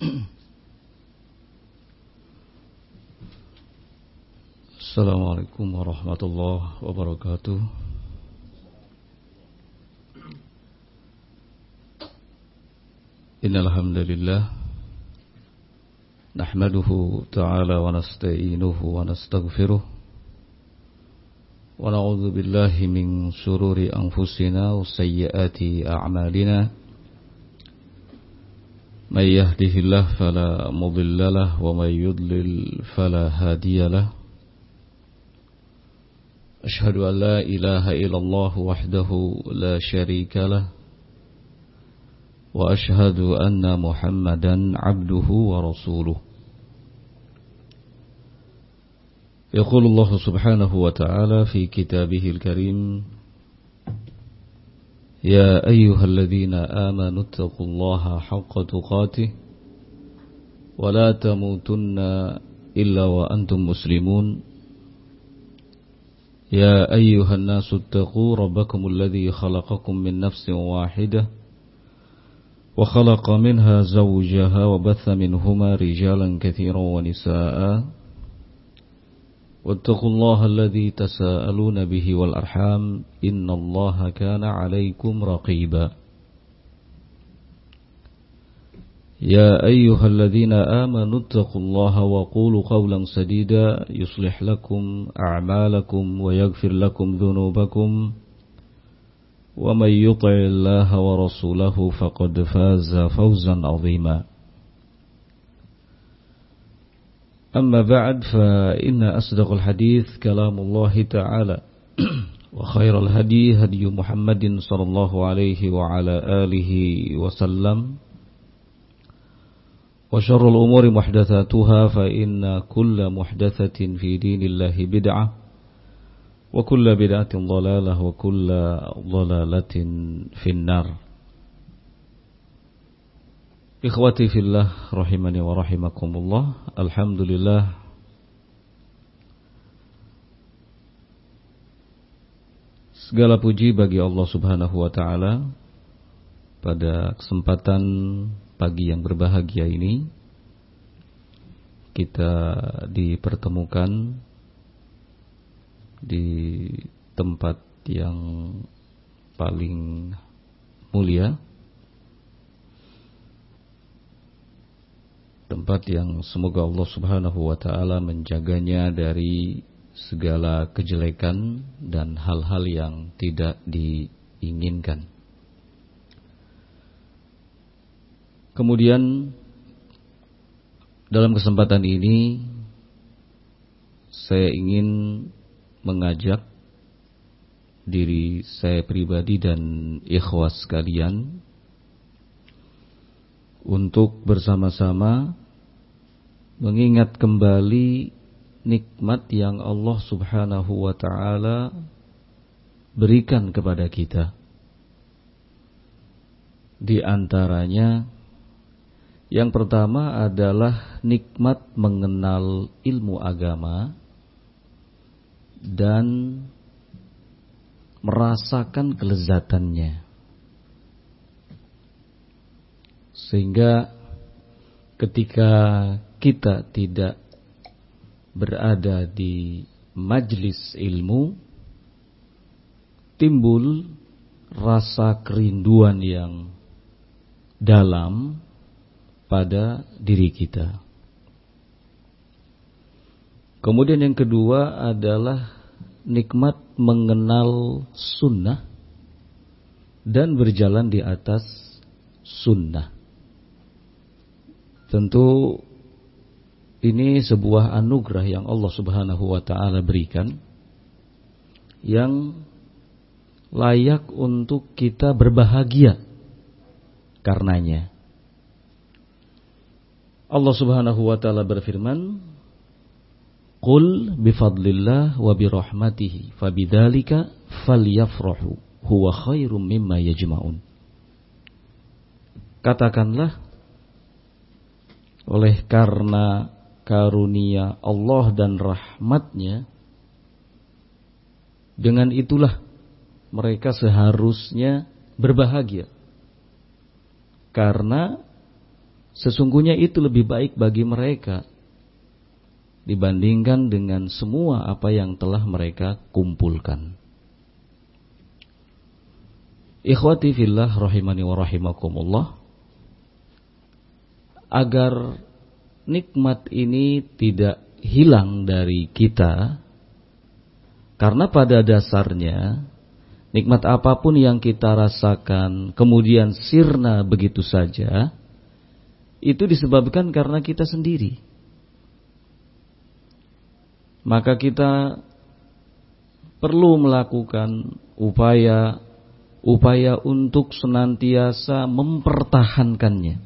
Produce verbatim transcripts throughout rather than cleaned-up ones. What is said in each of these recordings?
Assalamualaikum warahmatullahi wabarakatuh. Innal hamdalillah nahmaduhu ta'ala wa nasta'inuhu wa nastaghfiruh wa na'udzu billahi min shururi anfusina wa sayyiati a'malina. May yahdihillahu fala mudilla lahu wa may yudlil fala hadiya lahu. Ashhadu an la ilaha illallah wahdahu la syarika lah wa ashhadu anna Muhammadan abduhu wa rasuluh. Yaqulu Allah subhanahu wa ta'ala fi kitabihil karim, ya ayyuhalladzina amanu taqullaha haqqa tuqatih wa la tamutunna illa wa antum muslimun. يا أيها الناس اتقوا ربكم الذي خلقكم من نفس واحدة وخلق منها زوجها وبث منهما رجالا كثيرا ونساء واتقوا الله الذي تساءلون به والأرحام إن الله كان عليكم رقيبا. يا أيها الذين آمنوا اتقوا الله وقولوا قولا سديدا يصلح لكم أعمالكم ويغفر لكم ذنوبكم ومن يطع الله ورسوله فقد فاز فوزا عظيما. أما بعد فإن أصدق الحديث كلام الله تعالى وخير الهدي هدي محمد صلى الله عليه وعلى آله وسلم وشر الأمور محدثاتها فإن كل محدثة في دين الله بدعة وكل بدعة ضلالة وكل ضلالة في النار. Ikhwati fillah rahimani wa rahimakumullah. Alhamdulillah, segala puji bagi Allah subhanahu wa ta'ala. Pada kesempatan pagi yang berbahagia ini kita dipertemukan di tempat yang paling mulia, tempat yang semoga Allah subhanahu wa ta'ala menjaganya dari segala kejelekan dan hal-hal yang tidak diinginkan. Kemudian dalam kesempatan ini saya ingin mengajak diri saya pribadi dan ikhwas sekalian untuk bersama-sama mengingat kembali nikmat yang Allah subhanahu wa ta'ala berikan kepada kita. Di antaranya, yang pertama adalah nikmat mengenal ilmu agama dan merasakan kelezatannya. Sehingga ketika kita tidak berada di majlis ilmu, timbul rasa kerinduan yang dalam pada diri kita. Kemudian yang kedua adalah nikmat mengenal sunnah dan berjalan di atas sunnah. Tentu ini sebuah anugerah yang Allah subhanahu wa ta'ala berikan, yang layak untuk kita berbahagia karenanya. Allah subhanahu wa ta'ala berfirman, Qul bifadlillah wa birahmatihi fabidzalika falyafrahu huwa khairum mimma yajma'un. Katakanlah, oleh karena karunia Allah dan rahmatnya, dengan itulah mereka seharusnya berbahagia, karena sesungguhnya itu lebih baik bagi mereka dibandingkan dengan semua apa yang telah mereka kumpulkan. Ikhwati fillah rahimani wa rahimakumullah, agar nikmat ini tidak hilang dari kita, karena pada dasarnya nikmat apapun yang kita rasakan kemudian sirna begitu saja, itu disebabkan karena kita sendiri. Maka kita perlu melakukan upaya upaya untuk senantiasa mempertahankannya.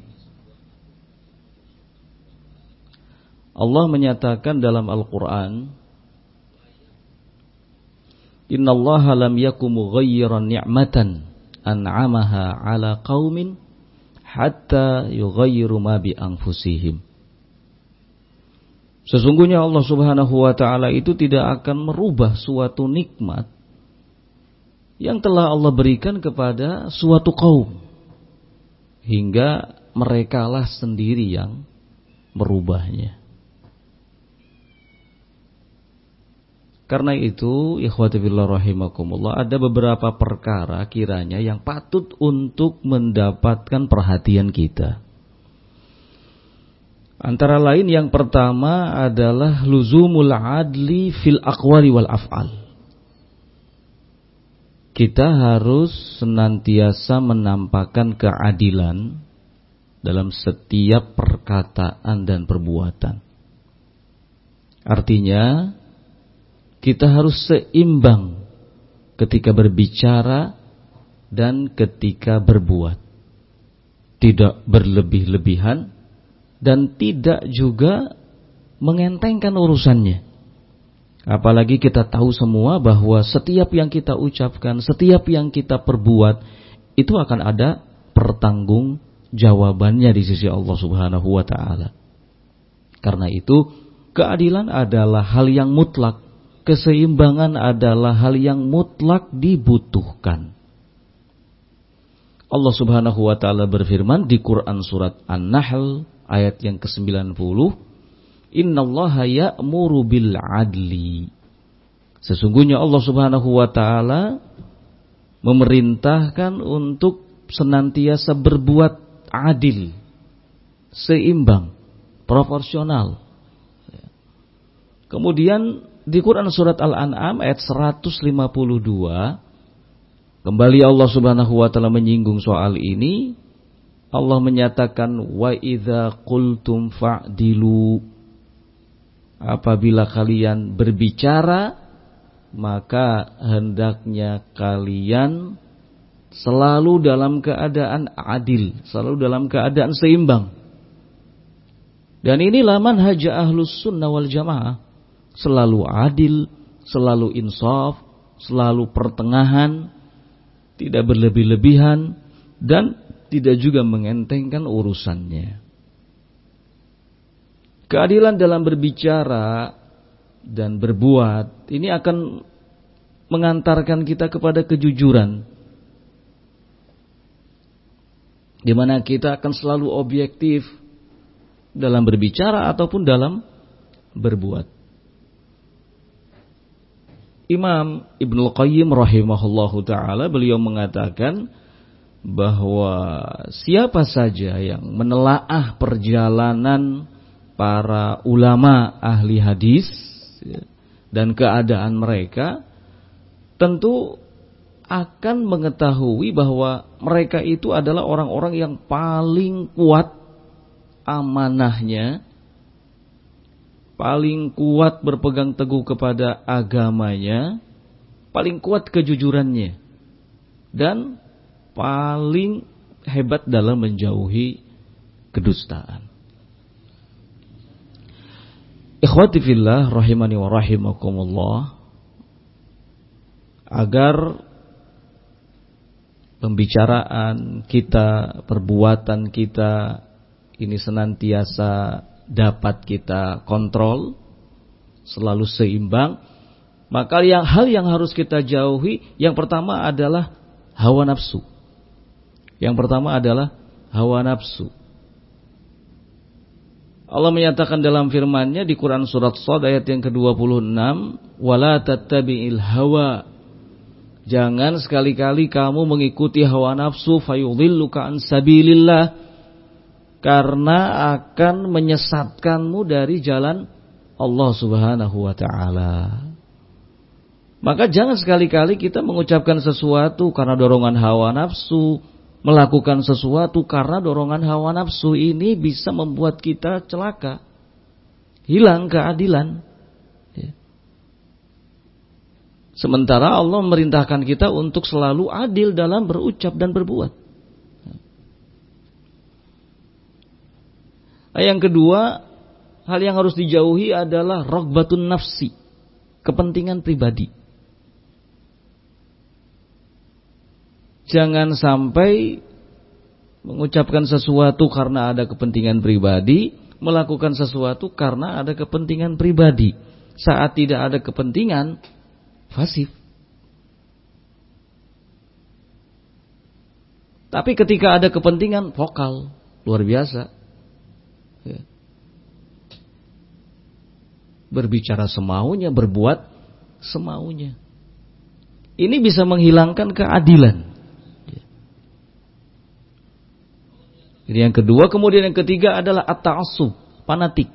Allah menyatakan dalam Al-Quran, Innallaha lam yakum mughayyiran ni'matan an'amaha ala qaumin hatta yughayyiru ma bi anfusihim. Sesungguhnya Allah Subhanahu wa taala itu tidak akan merubah suatu nikmat yang telah Allah berikan kepada suatu kaum hingga merekalah sendiri yang merubahnya. Karena itu, ikhwati fillah rahimakumullah, ada beberapa perkara kiranya yang patut untuk mendapatkan perhatian kita. Antara lain yang pertama adalah luzumul adli fil aqwali wal af'al. Kita harus senantiasa menampakkan keadilan dalam setiap perkataan dan perbuatan. Artinya, kita harus seimbang ketika berbicara dan ketika berbuat. Tidak berlebih-lebihan dan tidak juga mengentengkan urusannya. Apalagi kita tahu semua bahwa setiap yang kita ucapkan, setiap yang kita perbuat, itu akan ada pertanggungjawabannya di sisi Allah Subhanahu wa taala. Karena itu, keadilan adalah hal yang mutlak, keseimbangan adalah hal yang mutlak dibutuhkan. Allah Subhanahu wa taala berfirman di Quran surat An-Nahl ayat yang kesembilan puluh, Innallaha ya'muru bil adli. Sesungguhnya Allah Subhanahu wa taala memerintahkan untuk senantiasa berbuat adil, seimbang, proporsional. Kemudian di Quran surat Al-An'am ayat seratus lima puluh dua, kembali Allah Subhanahu wa taala menyinggung soal ini. Allah menyatakan wa idza qultum fa'dilu. Apabila kalian berbicara, maka hendaknya kalian selalu dalam keadaan adil, selalu dalam keadaan seimbang. Dan inilah manhaj Ahlus Sunnah wal Jamaah, selalu adil, selalu insaf, selalu pertengahan, tidak berlebih-lebihan dan tidak juga mengentengkan urusannya. Keadilan dalam berbicara dan berbuat ini akan mengantarkan kita kepada kejujuran, di mana kita akan selalu objektif dalam berbicara ataupun dalam berbuat. Imam Ibnul Qayyim rahimahullahu ta'ala, beliau mengatakan bahwa siapa saja yang menelaah perjalanan para ulama ahli hadis dan keadaan mereka, tentu akan mengetahui bahwa mereka itu adalah orang-orang yang paling kuat amanahnya, paling kuat berpegang teguh kepada agamanya, paling kuat kejujurannya, dan paling hebat dalam menjauhi kedustaan. Ikhwati fillah rahimani wa rahimakumullah, agar pembicaraan kita, perbuatan kita ini senantiasa dapat kita kontrol, selalu seimbang, maka yang hal yang harus kita jauhi, yang pertama adalah hawa nafsu. Yang pertama adalah hawa nafsu. Allah menyatakan dalam firman-Nya di Quran surat Shad ayat yang kedua puluh enam, wala tattabi'il hawa. Jangan sekali-kali kamu mengikuti hawa nafsu fayudhilluka an sabilillah, karena akan menyesatkanmu dari jalan Allah Subhanahu wa taala. Maka jangan sekali-kali kita mengucapkan sesuatu karena dorongan hawa nafsu, melakukan sesuatu karena dorongan hawa nafsu. Ini bisa membuat kita celaka, hilang keadilan. Sementara Allah memerintahkan kita untuk selalu adil dalam berucap dan berbuat. Yang kedua, hal yang harus dijauhi adalah ragbatun nafsi, kepentingan pribadi. Jangan sampai mengucapkan sesuatu karena ada kepentingan pribadi, melakukan sesuatu karena ada kepentingan pribadi. Saat tidak ada kepentingan, pasif. Tapi ketika ada kepentingan, vokal, luar biasa. Ya. Berbicara semaunya, berbuat semaunya. Ini bisa menghilangkan keadilan. Ya. Jadi yang kedua, kemudian yang ketiga adalah at-ta'assub, fanatik.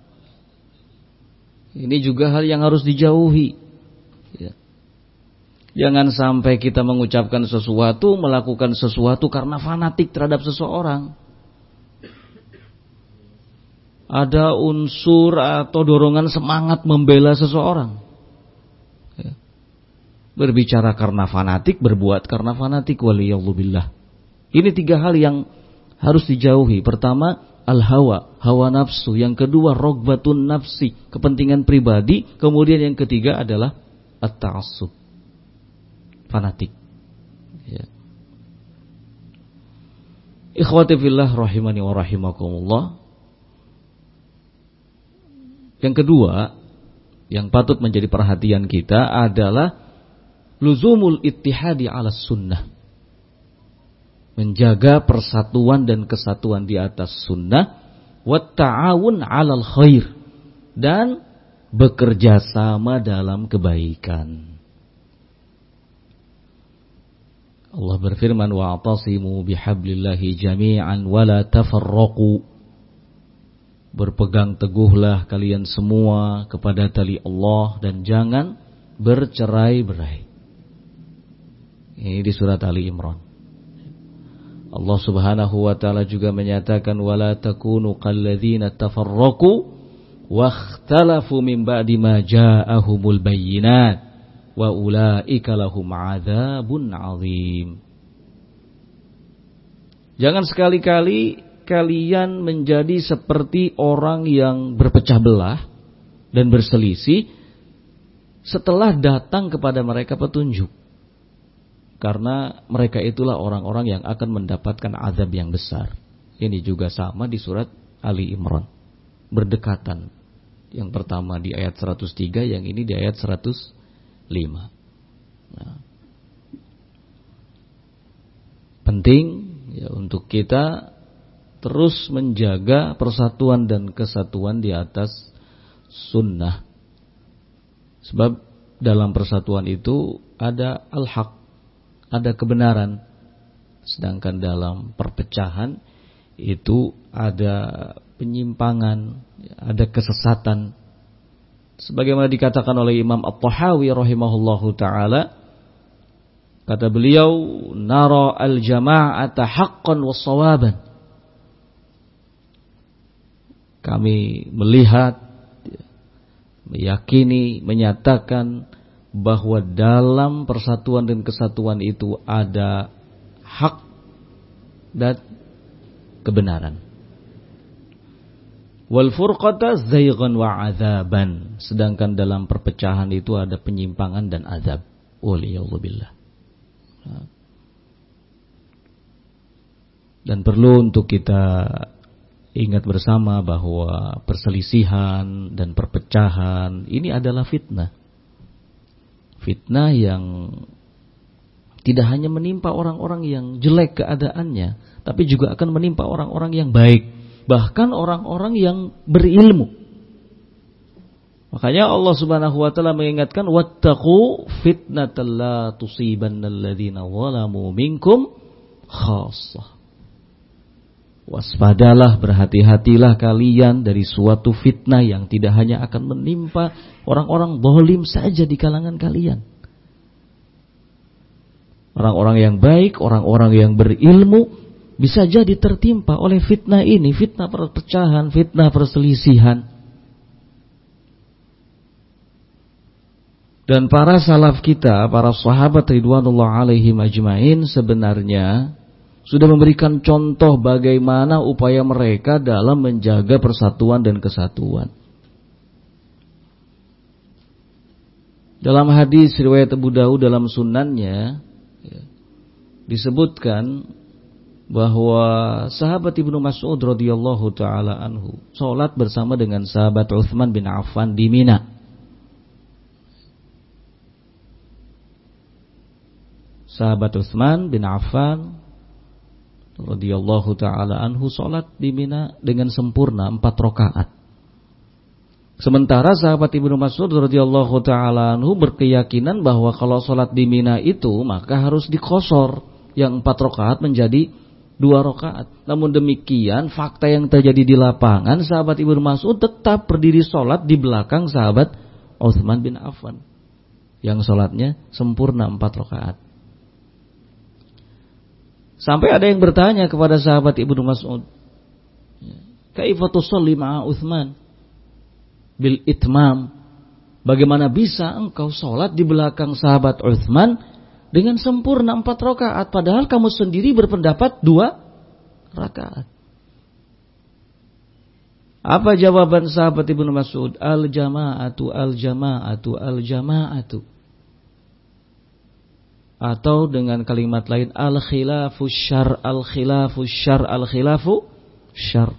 Ini juga hal yang harus dijauhi. Ya. Jangan sampai kita mengucapkan sesuatu, melakukan sesuatu karena fanatik terhadap seseorang. Ada unsur atau dorongan semangat membela seseorang. Ya. Berbicara karena fanatik, berbuat karena fanatik, waliyadzubillah. Ini tiga hal yang harus dijauhi. Pertama, al-hawa, hawa nafsu. Yang kedua, ragbatun nafsi, kepentingan pribadi. Kemudian yang ketiga adalah at-ta'assub, fanatik. Ya. Ikhwati fillah rahimani wa rahimakumullah. Yang kedua, yang patut menjadi perhatian kita adalah luzumul ittihadi ala sunnah. Menjaga persatuan dan kesatuan di atas sunnah, wat ta'awun 'alal khair, dan bekerja sama dalam kebaikan. Allah berfirman, wa'tasimu bihablillahi jami'an wa la tafarraqu. Berpegang teguhlah kalian semua kepada tali Allah dan jangan bercerai-berai. Ini di surat Ali Imran. Allah Subhanahu wa taala juga menyatakan, wala takunu kalladzina tafarraqu wakhtalafu min ba'di ma ja'ahumul bayyinat wa ulaika lahum 'adzabun 'adzim. Jangan sekali-kali kalian menjadi seperti orang yang berpecah belah dan berselisih setelah datang kepada mereka petunjuk. Karena mereka itulah orang-orang yang akan mendapatkan azab yang besar. Ini juga sama di surat Ali Imran. Berdekatan. Yang pertama di ayat seratus tiga, yang ini di ayat seratus lima. Nah. Penting ya untuk kita terus menjaga persatuan dan kesatuan di atas sunnah. Sebab dalam persatuan itu ada al-haq, ada kebenaran. Sedangkan dalam perpecahan itu ada penyimpangan, ada kesesatan. Sebagaimana dikatakan oleh Imam At-Tahawi rahimahullahu ta'ala, kata beliau, nara al-jama'ata haqqan wa sawaban. Kami melihat, meyakini, menyatakan bahwa dalam persatuan dan kesatuan itu ada hak dan kebenaran. Wal furqata zaygan wa azaban. Sedangkan dalam perpecahan itu ada penyimpangan dan azab. Waliyadzubillah. Dan perlu untuk kita ingat bersama bahwa perselisihan dan perpecahan ini adalah fitnah. Fitnah yang tidak hanya menimpa orang-orang yang jelek keadaannya, tapi juga akan menimpa orang-orang yang baik. bahkan orang-orang yang berilmu. Makanya Allah Subhanahu wa taala mengingatkan wattaqu fitnatal la tusibannal ladzina zalamu minkum khassah. Waspadalah, berhati-hatilah kalian dari suatu fitnah yang tidak hanya akan menimpa orang-orang zalim saja di kalangan kalian. Orang-orang yang baik, orang-orang yang berilmu bisa jadi tertimpa oleh fitnah ini, fitnah perpecahan, fitnah perselisihan. Dan para salaf kita, para sahabat ridwanullah alaihim ajmain sebenarnya sudah memberikan contoh bagaimana upaya mereka dalam menjaga persatuan dan kesatuan. Dalam hadis riwayat Abu Daud dalam sunannya ya, disebutkan bahwa sahabat Ibnu Mas'ud radhiyallahu taala anhu salat bersama dengan sahabat Utsman bin Affan di Mina. Sahabat Utsman bin Affan radhiyallahu taala anhu salat di Mina dengan sempurna empat rakaat. Sementara sahabat Ibnu Mas'ud radhiyallahu taala anhu berkeyakinan bahwa kalau salat di Mina itu maka harus dikosor, yang empat rakaat menjadi dua rakaat. Namun demikian fakta yang terjadi di lapangan, sahabat Ibnu Mas'ud tetap berdiri salat di belakang sahabat Utsman bin Affan yang salatnya sempurna empat rakaat. Sampai ada yang bertanya kepada sahabat Ibnu Mas'ud, kaifa tusalli ma'a Utsman bil itmam? Bagaimana bisa engkau salat di belakang sahabat Utsman dengan sempurna empat rakaat, padahal kamu sendiri berpendapat dua rakaat? Apa jawaban sahabat Ibnu Mas'ud? Al jama'atu al jama'atu al jama'atu. Atau dengan kalimat lain, al khilafu syar, al khilafu syar, al khilafu syar.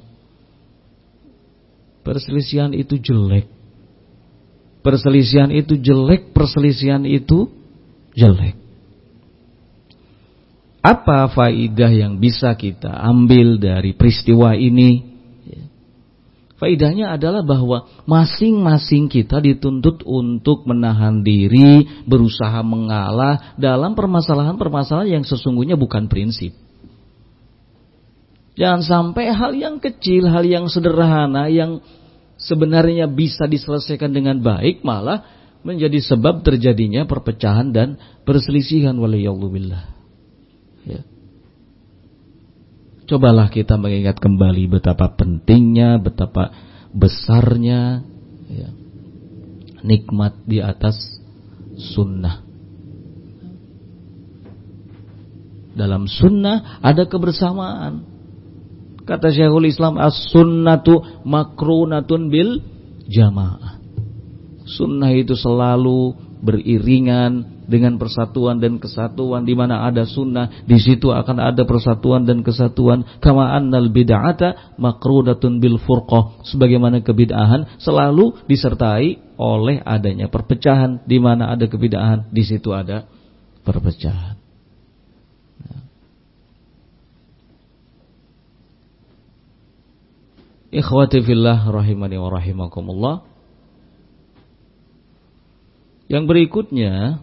Perselisihan itu jelek. Perselisihan itu jelek, perselisihan itu jelek. Apa faidah yang bisa kita ambil dari peristiwa ini? Faidahnya adalah bahwa masing-masing kita dituntut untuk menahan diri, berusaha mengalah dalam permasalahan-permasalahan yang sesungguhnya bukan prinsip. Jangan sampai hal yang kecil, hal yang sederhana, yang sebenarnya bisa diselesaikan dengan baik, malah menjadi sebab terjadinya perpecahan dan perselisihan. Waliyallahu ya. Cobalah kita mengingat kembali betapa pentingnya, betapa besarnya ya, nikmat di atas sunnah. Dalam sunnah ada kebersamaan. Kata Syekhul Islam, as-sunnatu makrunatun bil jamaah. Sunnah itu selalu beriringan dengan persatuan dan kesatuan. Di mana ada sunnah, di situ akan ada persatuan dan kesatuan. Kama annal bid'ata maqrudatun bil furqah. Sebagaimana kebid'ahan selalu disertai oleh adanya perpecahan. Di mana ada kebid'ahan, di situ ada perpecahan. Ikhwati fillah rahimani wa rahimakumullah. Yang berikutnya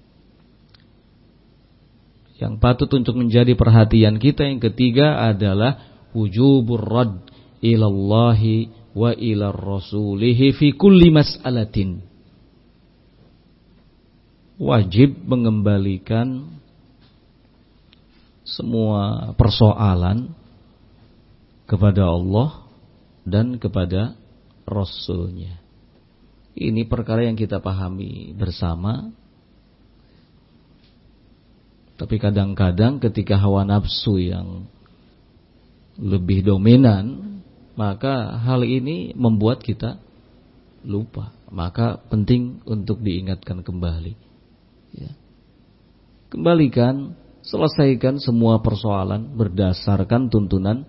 yang patut untuk menjadi perhatian kita, yang ketiga adalah wujubur rad ilallahi wa ila rasulihi fi kulli mas'alatin. Wajib mengembalikan semua persoalan kepada Allah dan kepada Rasulnya. Ini perkara yang kita pahami bersama. Tapi kadang-kadang ketika hawa nafsu yang lebih dominan, maka hal ini membuat kita lupa. Maka penting untuk diingatkan kembali ya. Kembalikan, selesaikan semua persoalan berdasarkan tuntunan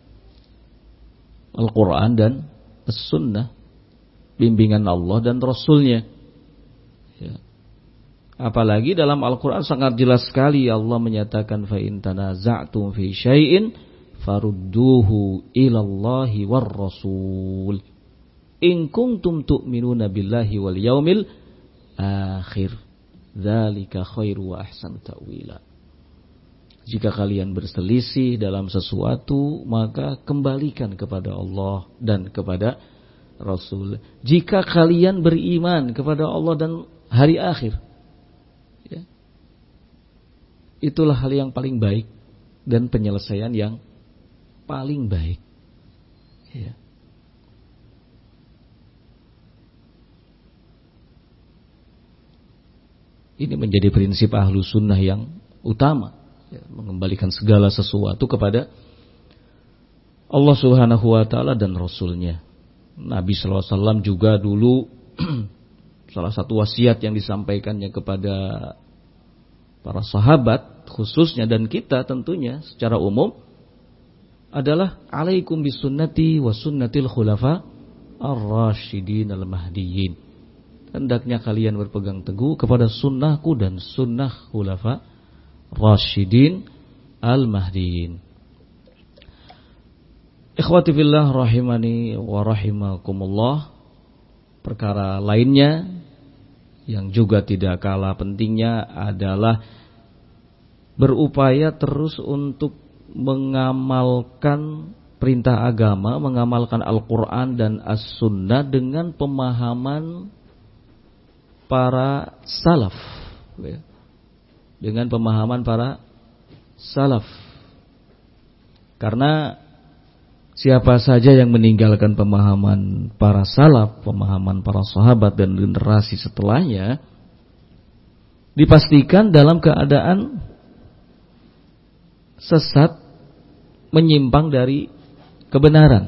Al-Quran dan As-Sunnah, bimbingan Allah dan Rasulnya ya. Apalagi dalam Al-Quran sangat jelas sekali Allah menyatakan fa in tanaza'tum fi syai'in farudduhu ilallahi war rasul in kuntum tu'minuna billahi wal yaumil akhir dzalika khairu wa ahsanu ta'wila. Jika kalian berselisih dalam sesuatu, maka kembalikan kepada Allah dan kepada Rasul. Jika kalian beriman kepada Allah dan hari akhir, ya, itulah hal yang paling baik dan penyelesaian yang paling baik. Ya. Ini menjadi prinsip ahlu sunnah yang utama, ya, mengembalikan segala sesuatu kepada Allah Subhanahu wa ta'ala dan Rasulnya. Nabi sallallahu alaihi wasallam juga dulu salah satu wasiat yang disampaikannya kepada para sahabat khususnya dan kita tentunya secara umum adalah alaikum bisunnati wa sunnatil khulafa ar-rasyidin al-mahdiyyin. Hendaknya kalian berpegang teguh kepada sunnahku dan sunnah khulafa rasyidin al-mahdiyyin. Ikhwati fillah rahimani wa rahimakumullah. Perkara lainnya yang juga tidak kalah pentingnya adalah berupaya terus untuk mengamalkan perintah agama, mengamalkan Al-Quran dan As-Sunnah dengan pemahaman para salaf, dengan pemahaman para salaf. Karena siapa saja yang meninggalkan pemahaman para salaf, pemahaman para sahabat dan generasi setelahnya, dipastikan dalam keadaan sesat, menyimpang dari kebenaran.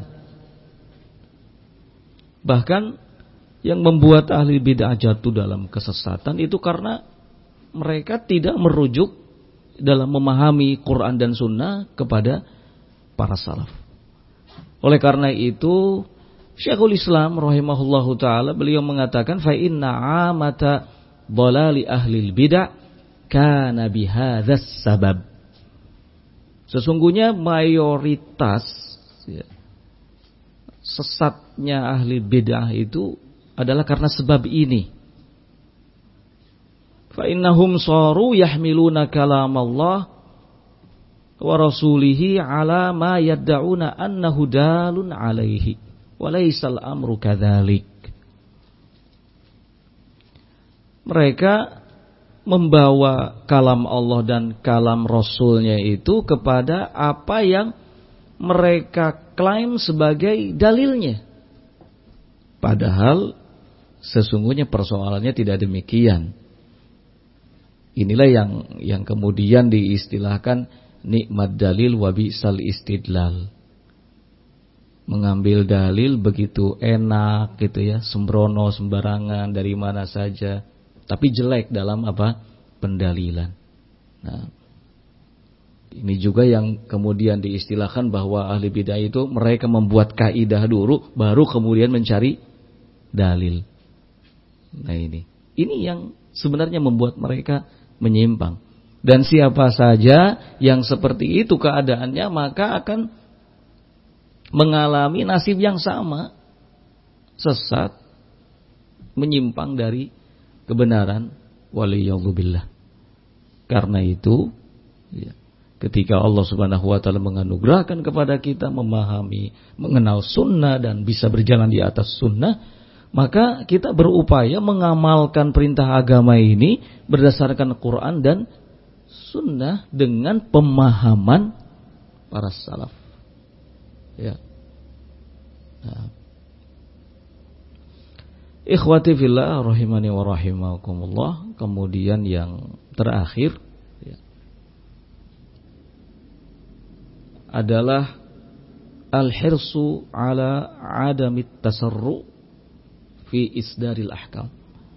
Bahkan yang membuat ahli bid'ah jatuh dalam kesesatan itu karena mereka tidak merujuk dalam memahami Quran dan Sunnah kepada para salaf. Oleh karena itu Syekhul Islam rahimahullahu ta'ala beliau mengatakan fa inna amata dhalali ahli bid'ah kana bihadzas sabab. Sesungguhnya mayoritas, ya, sesatnya ahli bid'ah itu adalah karena sebab ini. Fa innahum saru yahmiluna kalam Allah wa rasulihi ala ma yad'una annahu dalun alaihi wa laysal amru kadzalik. Mereka membawa kalam Allah dan kalam Rasulnya itu kepada apa yang mereka klaim sebagai dalilnya. Padahal sesungguhnya persoalannya tidak demikian. Inilah yang yang kemudian diistilahkan nikmat dalil wa bi'sal istidlal. Mengambil dalil begitu enak gitu ya, sembrono sembarangan dari mana saja, tapi jelek dalam apa? Pendalilan. Nah, ini juga yang kemudian diistilahkan bahwa ahli bidah itu mereka membuat kaidah dulu baru kemudian mencari dalil. Nah ini, ini yang sebenarnya membuat mereka menyimpang. Dan siapa saja yang seperti itu keadaannya maka akan mengalami nasib yang sama, sesat, menyimpang dari kebenaran. Waliyadzubillah. Karena itu, ya, ketika Allah Subhanahu wa ta'ala menganugerahkan kepada kita memahami, mengenal sunnah dan bisa berjalan di atas sunnah, maka kita berupaya mengamalkan perintah agama ini berdasarkan Quran dan sunnah dengan pemahaman para salaf. Ya. Nah. Ikhwati fillah rahimani wa rahimakumullah. Kemudian yang terakhir, ya, adalah al-hirsu ala adamit tasarru fi isdaril ahkam.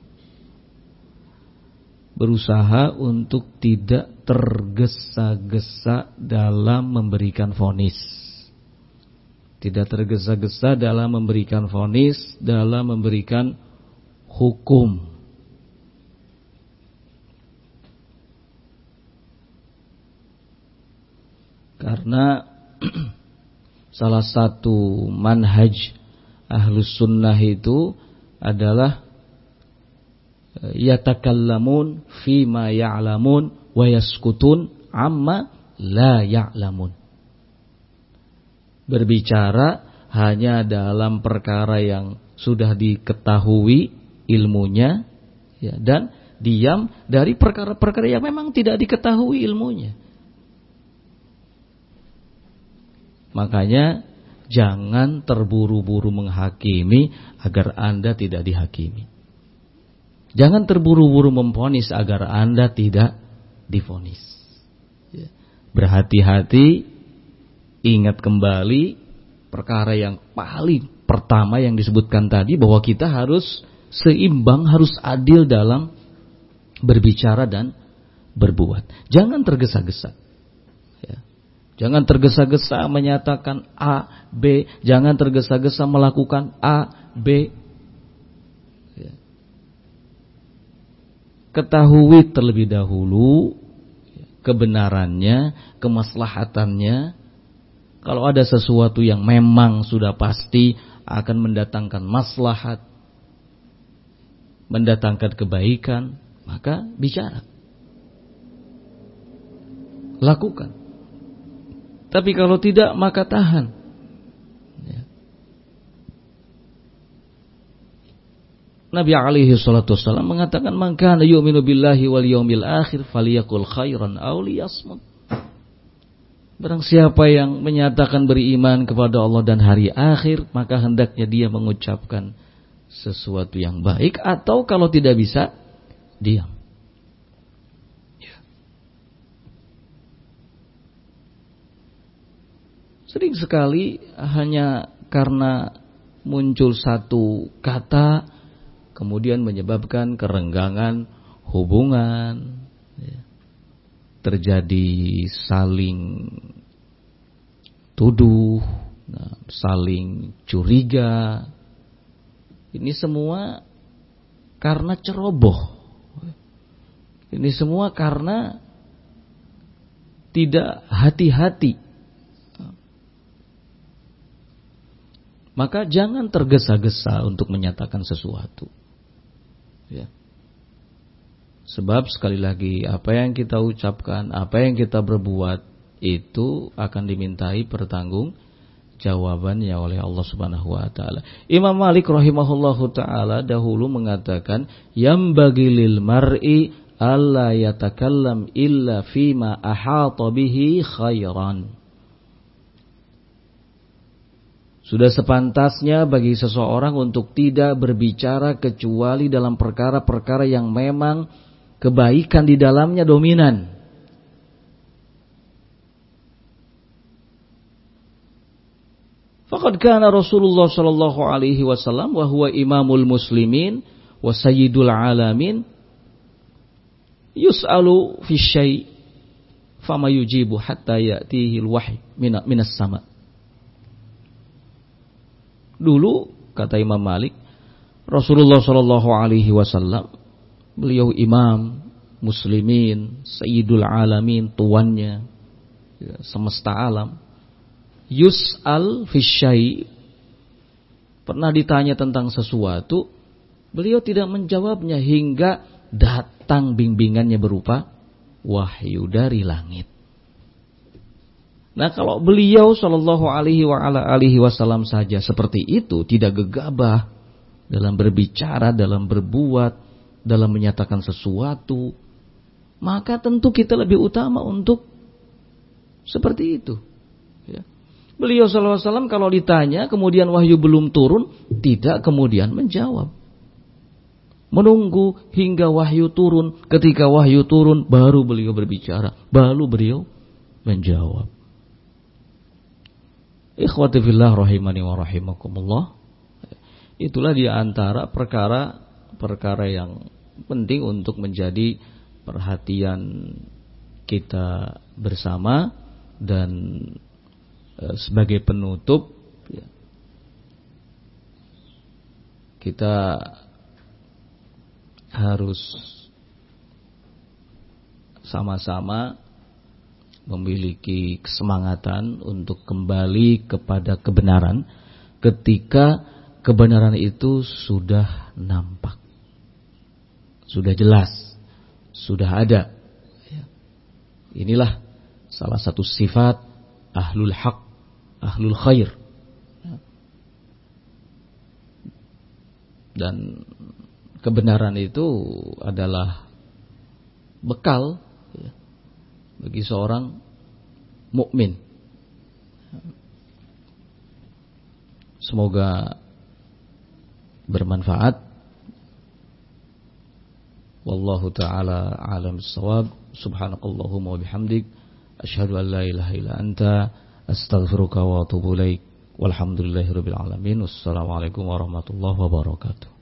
Berusaha untuk tidak tergesa-gesa dalam memberikan vonis. Tidak tergesa-gesa dalam memberikan vonis, dalam memberikan hukum. Karena salah satu manhaj Ahlus Sunnah itu adalah yatakallamun fima ya'lamun wa yaskutun amma la ya'lamun. Berbicara hanya dalam perkara yang sudah diketahui ilmunya, ya, dan diam dari perkara-perkara yang memang tidak diketahui ilmunya. Makanya jangan terburu-buru menghakimi agar Anda tidak dihakimi. Jangan terburu-buru memvonis agar Anda tidak divonis. Ya. Berhati-hati, ingat kembali perkara yang paling pertama yang disebutkan tadi, bahwa kita harus seimbang, harus adil dalam berbicara dan berbuat. Jangan tergesa-gesa. Ya. Jangan tergesa-gesa menyatakan A, B. Jangan tergesa-gesa melakukan A, B. Ya. Ketahui terlebih dahulu kebenarannya, kemaslahatannya. Kalau ada sesuatu yang memang sudah pasti akan mendatangkan maslahat, mendatangkan kebaikan, maka bicara, lakukan. Tapi kalau tidak, maka tahan. Ya. Nabi alaihi salatu wassalam mengatakan, "Man kana yu'minu billahi wal yawmil akhir falyaqul khairan aw liyasmut." Barang siapa yang menyatakan beriman kepada Allah dan hari akhir, maka hendaknya dia mengucapkan sesuatu yang baik, atau kalau tidak bisa, diam. Sering sekali hanya karena muncul satu kata kemudian menyebabkan kerenggangan hubungan, ya. Terjadi saling tuduh, nah, saling curiga. Ini semua karena ceroboh. Ini semua karena tidak hati-hati. Maka jangan tergesa-gesa untuk menyatakan sesuatu. Ya. Sebab sekali lagi, apa yang kita ucapkan, apa yang kita berbuat, itu akan dimintai pertanggung jawabannya oleh Allah Subhanahu wa taala. Imam Malik rahimahullahu taala dahulu mengatakan, "Yambagi lil mar'i alla yatakallam illa fima ahata bihi khairan." Sudah sepantasnya bagi seseorang untuk tidak berbicara kecuali dalam perkara-perkara yang memang kebaikan di dalamnya dominan. Faqad kana Rasulullah sallallahu alaihi wasallam wa huwa imamul muslimin wa sayyidul alamin yus'alu fi syai' fama yujibu hatta ya'tihi al-wahy minas sama'. Dulu, kata Imam Malik, Rasulullah sallallahu alaihi wasallam, beliau imam muslimin, sayyidul alamin, tuannya ya, semesta alam. Yus'al fi syai', pernah ditanya tentang sesuatu, beliau tidak menjawabnya hingga datang bimbingannya berupa wahyu dari langit. Nah, kalau beliau sallallahu alaihi wa ala alihi wasallam saja seperti itu, tidak gegabah dalam berbicara, dalam berbuat, dalam menyatakan sesuatu, maka tentu kita lebih utama untuk seperti itu. Ya. Beliau sallallahu alaihi wasallam kalau ditanya kemudian wahyu belum turun, tidak kemudian menjawab. Menunggu hingga wahyu turun. Ketika wahyu turun, baru beliau berbicara, baru beliau menjawab. Ikhwati fillah rahimani wa rahimakumullah. Itulah di antara perkara-perkara yang penting untuk menjadi perhatian kita bersama. Dan e, sebagai penutup ya, kita harus sama-sama memiliki kesemangatan untuk kembali kepada kebenaran ketika kebenaran itu sudah nampak, sudah jelas, sudah ada. Inilah salah satu sifat ahlul haq, ahlul khair. Dan kebenaran itu adalah bekal ya, bagi seorang mukmin. Semoga bermanfaat. Wallahu ta'ala alam bissawab. Subhanakallahumma wa bihamdik, asyhadu an la ilaha illa anta, astaghfiruka wa atubu ilaik. Walhamdulillahirabbil alamin. Wassalamualaikum warahmatullahi wabarakatuh.